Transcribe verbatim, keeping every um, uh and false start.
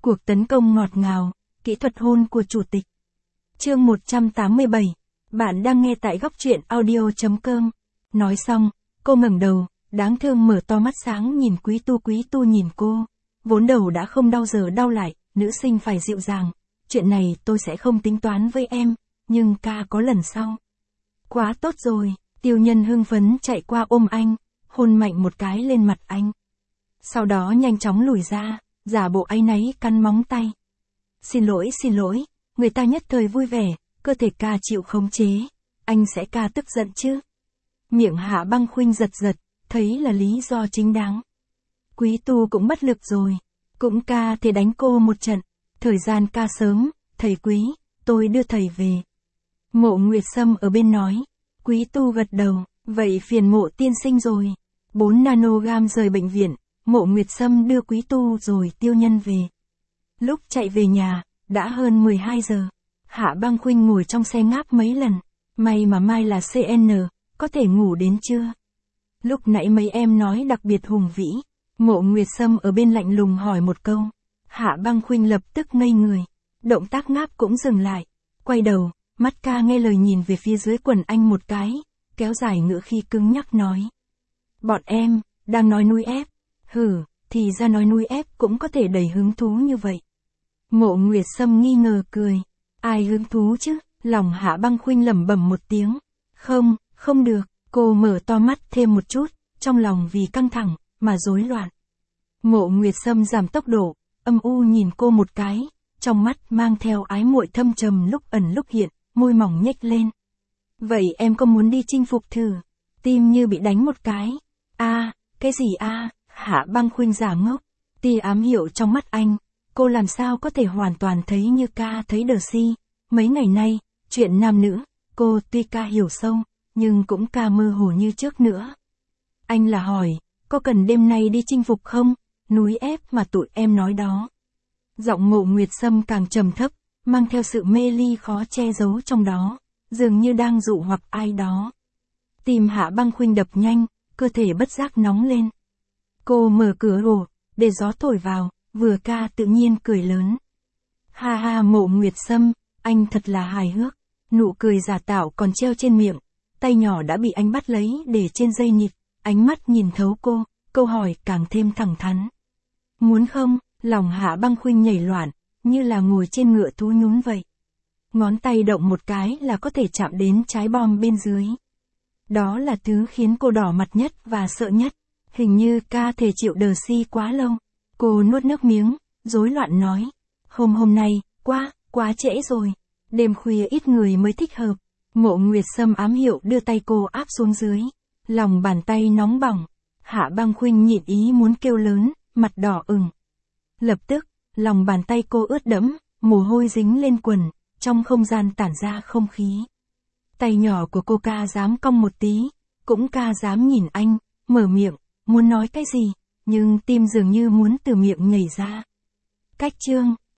Cuộc tấn công ngọt ngào, kỹ thuật hôn của chủ tịch. Chương một trăm tám mươi bảy. Bạn đang nghe tại góc truyện audio chấm com. Nói xong, cô ngẩng đầu, đáng thương mở to mắt sáng nhìn Quý Tu. Quý Tu nhìn cô. Vốn đầu đã không đau giờ đau lại, nữ sinh phải dịu dàng. Chuyện này tôi sẽ không tính toán với em, nhưng ca có lần sau. Quá tốt rồi, Tiêu Nhân hưng phấn chạy qua ôm anh, hôn mạnh một cái lên mặt anh. Sau đó nhanh chóng lùi ra, giả bộ áy náy cắn móng tay. Xin lỗi xin lỗi, người ta nhất thời vui vẻ, cơ thể ca chịu khống chế, anh sẽ ca tức giận chứ. Miệng Hạ Băng Khuynh giật giật, thấy là lý do chính đáng. Quý Tu cũng bất lực rồi, cũng ca thì đánh cô một trận, thời gian ca sớm, thầy Quý, tôi đưa thầy về. Mộ Nguyệt Sâm ở bên nói, Quý Tu gật đầu, vậy phiền Mộ tiên sinh rồi. bốn nanogam rời bệnh viện, Mộ Nguyệt Sâm đưa Quý Tu rồi Tiêu Nhân về. Lúc chạy về nhà, đã hơn mười hai giờ. Hạ Băng Khuynh ngồi trong xe ngáp mấy lần. May mà mai là xê en, có thể ngủ đến trưa. Lúc nãy mấy em nói đặc biệt hùng vĩ. Mộ Nguyệt Sâm ở bên lạnh lùng hỏi một câu. Hạ Băng Khuynh lập tức ngây người. Động tác ngáp cũng dừng lại. Quay đầu, mắt ca nghe lời nhìn về phía dưới quần anh một cái. Kéo dài ngữ khi cứng nhắc nói. Bọn em, đang nói nuôi ép. Hử, thì ra nói nuôi ép cũng có thể đầy hứng thú như vậy. Mộ Nguyệt Sâm nghi ngờ cười. Ai hứng thú chứ? Lòng Hạ Băng Khuynh lẩm bẩm một tiếng. Không, không được. Cô mở to mắt thêm một chút, trong lòng vì căng thẳng, mà rối loạn. Mộ Nguyệt Sâm giảm tốc độ, âm u nhìn cô một cái, trong mắt mang theo ái muội thâm trầm lúc ẩn lúc hiện, môi mỏng nhếch lên. Vậy em có muốn đi chinh phục thử? Tim như bị đánh một cái. A, à, cái gì a? À? Hạ Băng Khuynh giả ngốc. Tia ám hiệu trong mắt anh, cô làm sao có thể hoàn toàn thấy như ca thấy đờ si. Mấy ngày nay, chuyện nam nữ, cô tuy ca hiểu sâu, nhưng cũng ca mơ hồ như trước nữa. Anh là hỏi, có cần đêm nay đi chinh phục không? Núi ép mà tụi em nói đó. Giọng Mộ Nguyệt Sâm càng trầm thấp, mang theo sự mê ly khó che giấu trong đó, dường như đang dụ hoặc ai đó. Tim Hạ Băng Khuynh đập nhanh, cơ thể bất giác nóng lên. Cô mở cửa ổ, để gió thổi vào, vừa ca tự nhiên cười lớn. Ha ha Mộ Nguyệt Sâm, anh thật là hài hước. Nụ cười giả tạo còn treo trên miệng, tay nhỏ đã bị anh bắt lấy để trên dây nhịp, ánh mắt nhìn thấu cô, câu hỏi càng thêm thẳng thắn. Muốn không? Lòng Hạ Băng Khuynh nhảy loạn, như là ngồi trên ngựa thú nhún vậy. Ngón tay động một cái là có thể chạm đến trái bom bên dưới. Đó là thứ khiến cô đỏ mặt nhất và sợ nhất. Hình như ca thể chịu đờ si quá lâu. Cô nuốt nước miếng, rối loạn nói. Hôm hôm nay, quá, quá trễ rồi. Đêm khuya ít người mới thích hợp. Mộ Nguyệt Sâm ám hiệu đưa tay cô áp xuống dưới. Lòng bàn tay nóng bỏng. Hạ Băng Khuynh nhịn ý muốn kêu lớn, mặt đỏ ửng. Lập tức, lòng bàn tay cô ướt đẫm, mồ hôi dính lên quần, trong không gian tản ra không khí. Tay nhỏ của cô ca dám cong một tí, cũng ca dám nhìn anh, mở miệng, muốn nói cái gì, nhưng tim dường như muốn từ miệng nhảy ra. Cách chương.